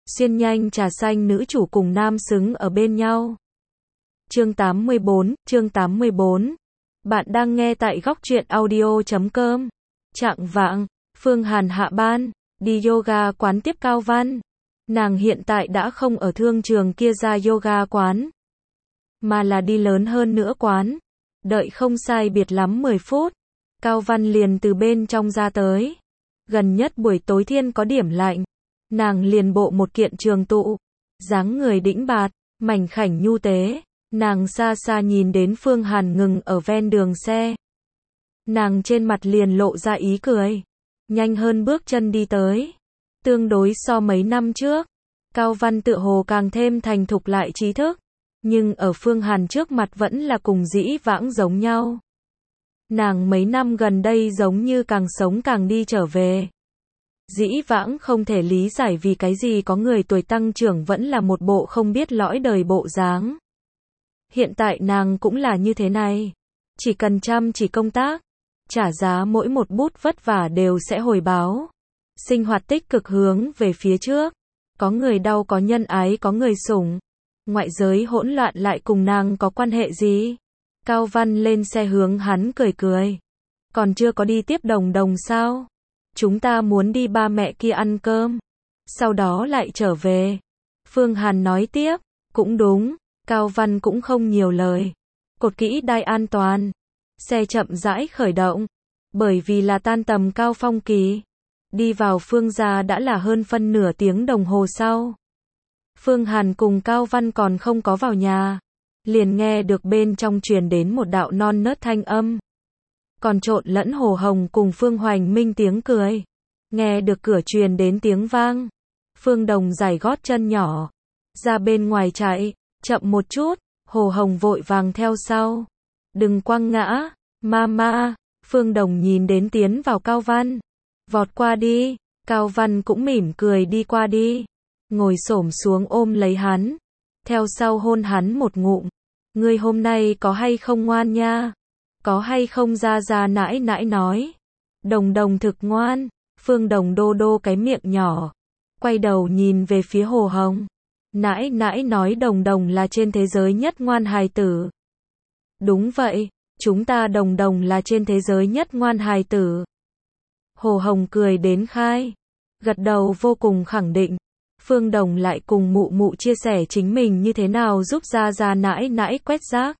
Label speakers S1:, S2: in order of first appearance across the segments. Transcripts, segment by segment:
S1: Xuyên nhanh trà xanh nữ chủ cùng nam xứng ở bên nhau. Chương 84. Bạn đang nghe tại góc truyện audio.com. Chạng vạng, Phương Hàn hạ ban, đi yoga quán tiếp Cao Văn. Nàng hiện tại đã không ở thương trường kia ra yoga quán, mà là đi lớn hơn nữa quán. Đợi không sai biệt lắm 10 phút, Cao Văn liền từ bên trong ra tới. Gần nhất buổi tối thiên có điểm lạnh, nàng liền bộ một kiện trường tụ, dáng người đĩnh bạt, mảnh khảnh nhu tế. Nàng xa xa nhìn đến Phương Hàn ngừng ở ven đường xe, nàng trên mặt liền lộ ra ý cười, nhanh hơn bước chân đi tới. Tương đối so mấy năm trước, Cao Văn tựa hồ càng thêm thành thục lại trí thức, nhưng ở Phương Hàn trước mặt vẫn là cùng dĩ vãng giống nhau. Nàng mấy năm gần đây giống như càng sống càng đi trở về. Dĩ vãng không thể lý giải vì cái gì có người tuổi tăng trưởng vẫn là một bộ không biết lõi đời bộ dáng. Hiện tại nàng cũng là như thế này. Chỉ cần chăm chỉ công tác, trả giá mỗi một bút vất vả đều sẽ hồi báo. Sinh hoạt tích cực hướng về phía trước. Có người đau có nhân ái có người sủng. Ngoại giới hỗn loạn lại cùng nàng có quan hệ gì? Cao Văn lên xe hướng hắn cười cười. Còn chưa có đi tiếp Đồng Đồng sao? Chúng ta muốn đi ba mẹ kia ăn cơm, sau đó lại trở về. Phương Hàn nói tiếp, cũng đúng. Cao Văn cũng không nhiều lời. Cột kỹ đai an toàn. Xe chậm rãi khởi động. Bởi vì là tan tầm cao phong kỳ. Đi vào Phương gia đã là hơn phân nửa tiếng đồng hồ sau. Phương Hàn cùng Cao Văn còn không có vào nhà, liền nghe được bên trong truyền đến một đạo non nớt thanh âm. Còn trộn lẫn Hồ Hồng cùng Phương Hoành Minh tiếng cười. Nghe được cửa truyền đến tiếng vang. Phương Đồng giày gót chân nhỏ, ra bên ngoài chạy, chậm một chút. Hồ Hồng vội vàng theo sau. Đừng quăng ngã, mama. Phương Đồng nhìn đến tiến vào Cao Văn, vọt qua đi. Cao Văn cũng mỉm cười đi qua đi, ngồi xổm xuống ôm lấy hắn, theo sau hôn hắn một ngụm. Ngươi hôm nay có hay không ngoan nha? Có hay không ra ra nãi nãi nói? Đồng Đồng thực ngoan. Phương Đồng đô đô cái miệng nhỏ, quay đầu nhìn về phía Hồ Hồng. Nãi nãi nói Đồng Đồng là trên thế giới nhất ngoan hài tử. Đúng vậy, chúng ta Đồng Đồng là trên thế giới nhất ngoan hài tử. Hồ Hồng cười đến khai, gật đầu vô cùng khẳng định. Phương Đồng lại cùng mụ mụ chia sẻ chính mình như thế nào giúp ra ra nãi nãi quét rác.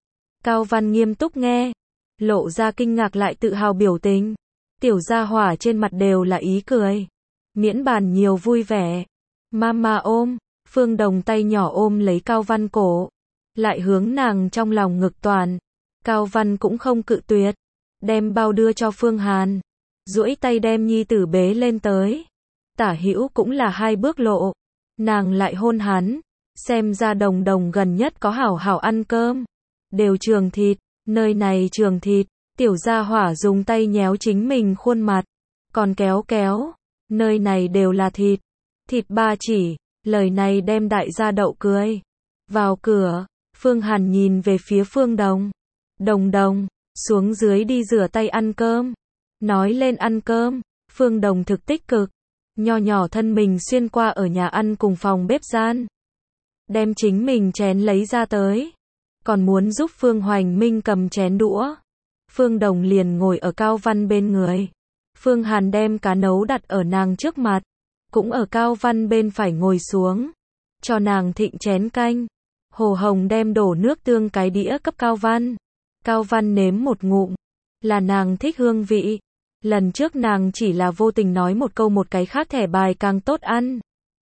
S1: Cao Văn nghiêm túc nghe, lộ ra kinh ngạc lại tự hào biểu tình. Tiểu gia hỏa trên mặt đều là ý cười, miễn bàn nhiều vui vẻ. Mama ôm. Phương Đồng tay nhỏ ôm lấy Cao Văn cổ, lại hướng nàng trong lòng ngực toàn. Cao Văn cũng không cự tuyệt, đem bao đưa cho Phương Hàn, duỗi tay đem nhi tử bế lên tới. Tả hữu cũng là 2 bước lộ, nàng lại hôn hắn. Xem ra Đồng Đồng gần nhất có hảo hảo ăn cơm, đều trường thịt, nơi này trường thịt. Tiểu gia hỏa dùng tay nhéo chính mình khuôn mặt, còn kéo kéo, nơi này đều là thịt, thịt ba chỉ. Lời này đem đại gia đậu cười. Vào cửa, Phương Hàn nhìn về phía Phương Đồng. Đồng Đồng, xuống dưới đi rửa tay ăn cơm. Nói lên ăn cơm, Phương Đồng thực tích cực, nho nhỏ thân mình xuyên qua ở nhà ăn cùng phòng bếp gian, đem chính mình chén lấy ra tới, còn muốn giúp Phương Hoành Minh cầm chén đũa. Phương Đồng liền ngồi ở Cao Văn bên người. Phương Hàn đem cá nấu đặt ở nàng trước mặt, cũng ở Cao Văn bên phải ngồi xuống, cho nàng thịnh chén canh. Hồ Hồng đem đổ nước tương cái đĩa cấp Cao Văn. Cao Văn nếm một ngụm, là nàng thích hương vị. Lần trước nàng chỉ là vô tình nói một câu một cái khác thẻ bài càng tốt ăn.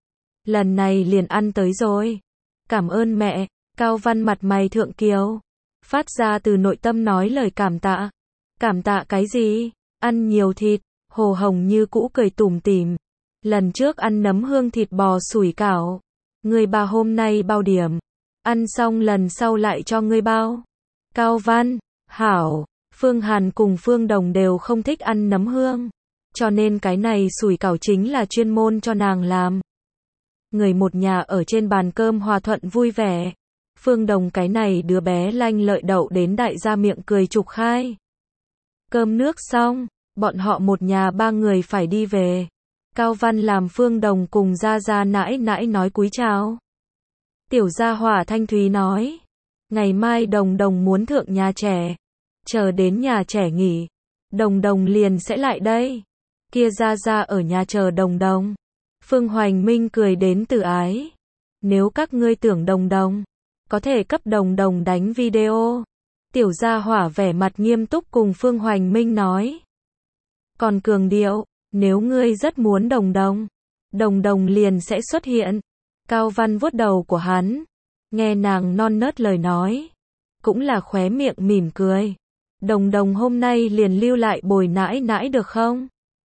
S1: Lần này liền ăn tới rồi. Cảm ơn mẹ. Cao Văn mặt mày thượng kiều, phát ra từ nội tâm nói lời cảm tạ. Cảm tạ cái gì? Ăn nhiều thịt. Hồ Hồng như cũ cười tủm tỉm. Lần trước ăn nấm hương thịt bò sủi cảo, người bà hôm nay bao điểm. Ăn xong lần sau lại cho ngươi bao. Cao Văn, hảo. Phương Hàn cùng Phương Đồng đều không thích ăn nấm hương, cho nên cái này sủi cảo chính là chuyên môn cho nàng làm. Người một nhà ở trên bàn cơm hòa thuận vui vẻ. Phương Đồng cái này đứa bé lanh lợi đậu đến đại gia miệng cười trục khai. Cơm nước xong, bọn họ một nhà 3 người phải đi về. Cao Văn làm Phương Đồng cùng Gia Gia nãi nãi nói cúi chào. Tiểu Gia Hỏa thanh thúy nói, ngày mai Đồng Đồng muốn thượng nhà trẻ, chờ đến nhà trẻ nghỉ, Đồng Đồng liền sẽ lại đây. Kia Gia Gia ở nhà chờ Đồng Đồng. Phương Hoành Minh cười đến từ ái. Nếu các ngươi tưởng Đồng Đồng, có thể cấp Đồng Đồng đánh video. Tiểu Gia Hỏa vẻ mặt nghiêm túc cùng Phương Hoành Minh nói. Còn cường điệu, nếu ngươi rất muốn Đồng Đồng, Đồng Đồng liền sẽ xuất hiện. Cao Văn vuốt đầu của hắn, nghe nàng non nớt lời nói, cũng là khóe miệng mỉm cười. Đồng Đồng hôm nay liền lưu lại bồi nãi nãi được không?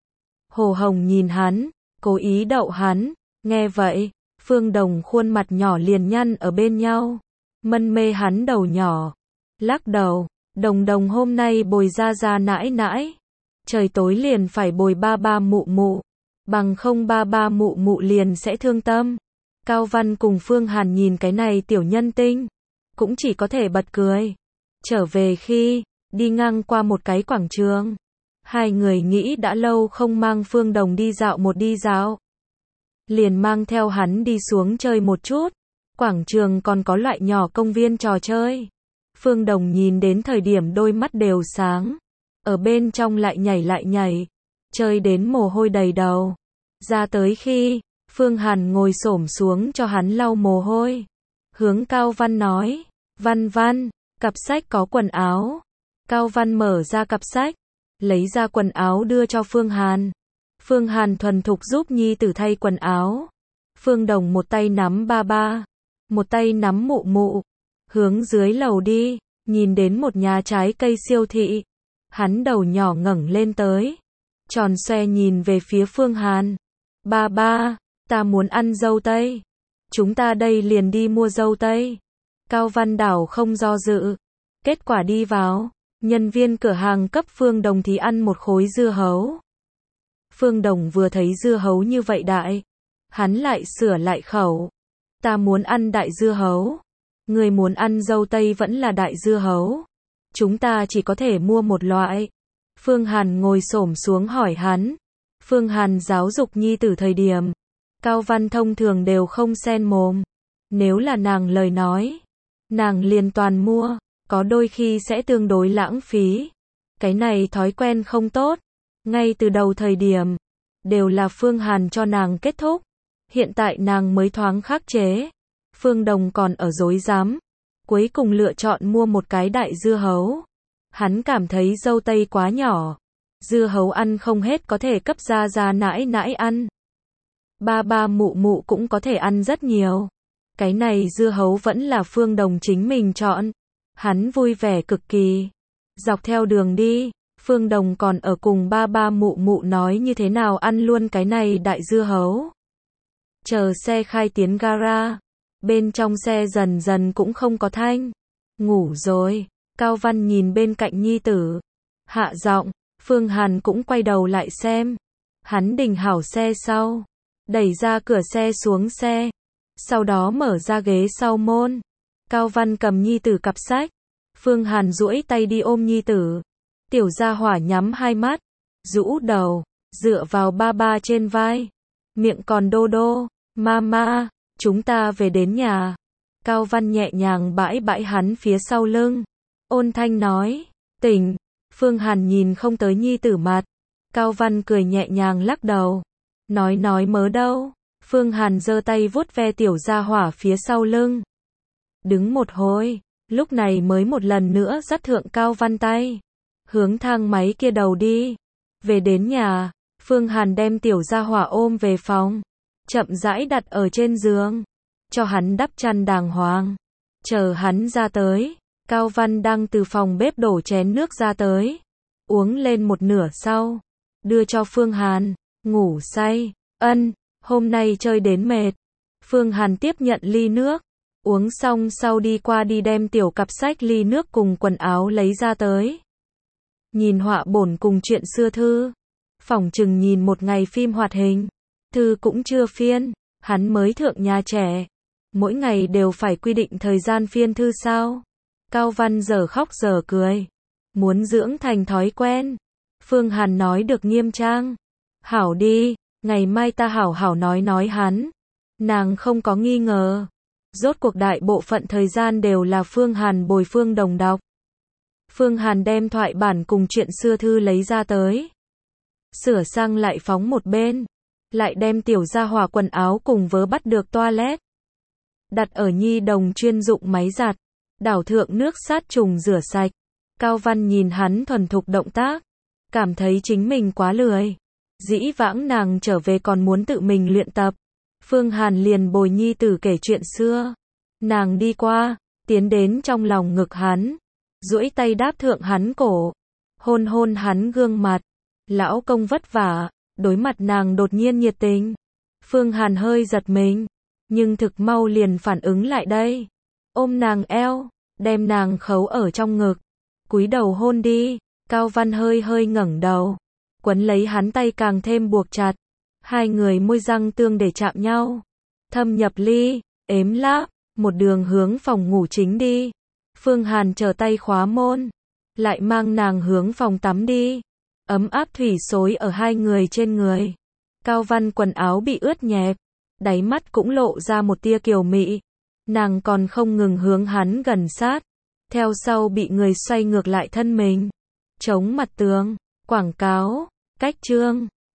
S1: Hồ Hồng nhìn hắn, cố ý đậu hắn, nghe vậy, Phương Đồng khuôn mặt nhỏ liền nhăn ở bên nhau, mân mê hắn đầu nhỏ, lắc đầu, Đồng Đồng hôm nay bồi Gia Gia nãi nãi, trời tối liền phải bồi ba ba mụ mụ, bằng không ba ba mụ mụ liền sẽ thương tâm. Cao Văn cùng Phương Hàn nhìn cái này tiểu nhân tinh, cũng chỉ có thể bật cười. Trở về khi đi ngang qua một cái quảng trường, hai người nghĩ đã lâu không mang Phương Đồng đi dạo một đi dạo, liền mang theo hắn đi xuống chơi một chút. Quảng trường còn có loại nhỏ công viên trò chơi. Phương Đồng nhìn đến thời điểm đôi mắt đều sáng, ở bên trong lại nhảy, chơi đến mồ hôi đầy đầu. Ra tới khi Phương Hàn ngồi xổm xuống cho hắn lau mồ hôi, hướng Cao Văn nói, Văn Văn, cặp sách có quần áo. Cao Văn mở ra cặp sách, lấy ra quần áo đưa cho Phương Hàn. Phương Hàn thuần thục giúp nhi tử thay quần áo. Phương Đồng một tay nắm ba ba, một tay nắm mụ mụ, hướng dưới lầu đi, nhìn đến một nhà trái cây siêu thị. Hắn đầu nhỏ ngẩng lên tới, tròn xoe nhìn về phía Phương Hàn. Ba ba, ta muốn ăn dâu tây. Chúng ta đây liền đi mua dâu tây. Cao Văn đảo không do dự. Kết quả đi vào, nhân viên cửa hàng cấp Phương Đồng thì ăn một khối dưa hấu. Phương Đồng vừa thấy dưa hấu như vậy đại, hắn lại sửa lại khẩu. Ta muốn ăn đại dưa hấu. Người muốn ăn dâu tây vẫn là đại dưa hấu. Chúng ta chỉ có thể mua một loại. Phương Hàn ngồi xổm xuống hỏi hắn. Phương Hàn giáo dục nhi tử thời điểm, Cao Văn thông thường đều không xen mồm. Nếu là nàng lời nói, nàng liền toàn mua, có đôi khi sẽ tương đối lãng phí. Cái này thói quen không tốt. Ngay từ đầu thời điểm, đều là Phương Hàn cho nàng kết thúc. Hiện tại nàng mới thoáng khắc chế. Phương Đồng còn ở dối dám. Cuối cùng lựa chọn mua một cái đại dưa hấu. Hắn cảm thấy dâu tây quá nhỏ. Dưa hấu ăn không hết có thể cấp Gia Gia nãi nãi ăn. Ba ba mụ mụ cũng có thể ăn rất nhiều. Cái này dưa hấu vẫn là Phương Đồng chính mình chọn. Hắn vui vẻ cực kỳ. Dọc theo đường đi, Phương Đồng còn ở cùng ba ba mụ mụ nói như thế nào ăn luôn cái này đại dưa hấu. Chờ xe khai tiến gara, bên trong xe dần dần cũng không có thanh. Ngủ rồi. Cao Văn nhìn bên cạnh nhi tử, hạ giọng. Phương Hàn cũng quay đầu lại xem. Hắn đình hảo xe sau, đẩy ra cửa xe xuống xe, sau đó mở ra ghế sau môn. Cao Văn cầm nhi tử cặp sách. Phương Hàn duỗi tay đi ôm nhi tử. Tiểu Gia Hỏa nhắm hai mắt, rũ đầu, dựa vào ba ba trên vai, miệng còn đô đô. Mama, chúng ta về đến nhà. Cao Văn nhẹ nhàng bãi bãi hắn phía sau lưng, ôn thanh nói, tỉnh. Phương Hàn nhìn không tới nhi tử mặt. Cao Văn cười nhẹ nhàng lắc đầu, nói mớ đâu. Phương Hàn giơ tay vuốt ve Tiểu Gia Hỏa phía sau lưng. Đứng một hồi, lúc này mới một lần nữa dắt thượng Cao Văn tay, hướng thang máy kia đầu đi. Về đến nhà, Phương Hàn đem Tiểu Gia Hỏa ôm về phòng, chậm rãi đặt ở trên giường, cho hắn đắp chăn đàng hoàng. Chờ hắn ra tới, Cao Văn đang từ phòng bếp đổ chén nước ra tới, uống lên một nửa sau, đưa cho Phương Hàn. Ngủ say. Ân, hôm nay chơi đến mệt. Phương Hàn tiếp nhận ly nước, uống xong sau đi qua đi đem tiểu cặp sách ly nước cùng quần áo lấy ra tới. Nhìn họa bổn cùng chuyện xưa thư, phỏng chừng nhìn một ngày phim hoạt hình. Thư cũng chưa phiên, hắn mới thượng nhà trẻ, mỗi ngày đều phải quy định thời gian phiên thư sao? Cao Văn giờ khóc giờ cười, muốn dưỡng thành thói quen. Phương Hàn nói được nghiêm trang. Hảo đi, Ngày mai ta hảo hảo nói hắn. Nàng không có nghi ngờ. Rốt cuộc đại bộ phận thời gian đều là Phương Hàn bồi Phương Đồng đọc. Phương Hàn đem thoại bản cùng chuyện xưa thư lấy ra tới. Sửa sang lại phóng một bên. Lại đem tiểu gia hỏa quần áo cùng vớ bắt được toilet. Đặt ở nhi đồng chuyên dụng máy giặt. Đảo thượng nước sát trùng rửa sạch. Cao Văn nhìn hắn thuần thục động tác. Cảm thấy chính mình quá lười. Dĩ vãng nàng trở về còn muốn tự mình luyện tập. Phương Hàn liền bồi nhi tử kể chuyện xưa. Nàng đi qua, tiến đến trong lòng ngực hắn. Duỗi tay đáp thượng hắn cổ. Hôn hôn hắn gương mặt. Lão công vất vả. Đối mặt nàng đột nhiên nhiệt tình. Phương Hàn hơi giật mình. Nhưng thực mau liền phản ứng lại đây. Ôm nàng eo. Đem nàng khấu ở trong ngực. Cúi đầu hôn đi. Cao Văn hơi hơi ngẩng đầu. Quấn lấy hắn tay càng thêm buộc chặt. Hai người môi răng tương để chạm nhau. Thâm nhập ly, ếm láp, một đường hướng phòng ngủ chính đi. Phương Hàn trở tay khóa môn. Lại mang nàng hướng phòng tắm đi. Ấm áp thủy xối ở hai người trên người. Cao Văn quần áo bị ướt nhẹp. Đáy mắt cũng lộ ra một tia kiều mị. Nàng còn không ngừng hướng hắn gần sát. Theo sau bị người xoay ngược lại thân mình. Chống mặt tường. Quảng cáo. Cách chương.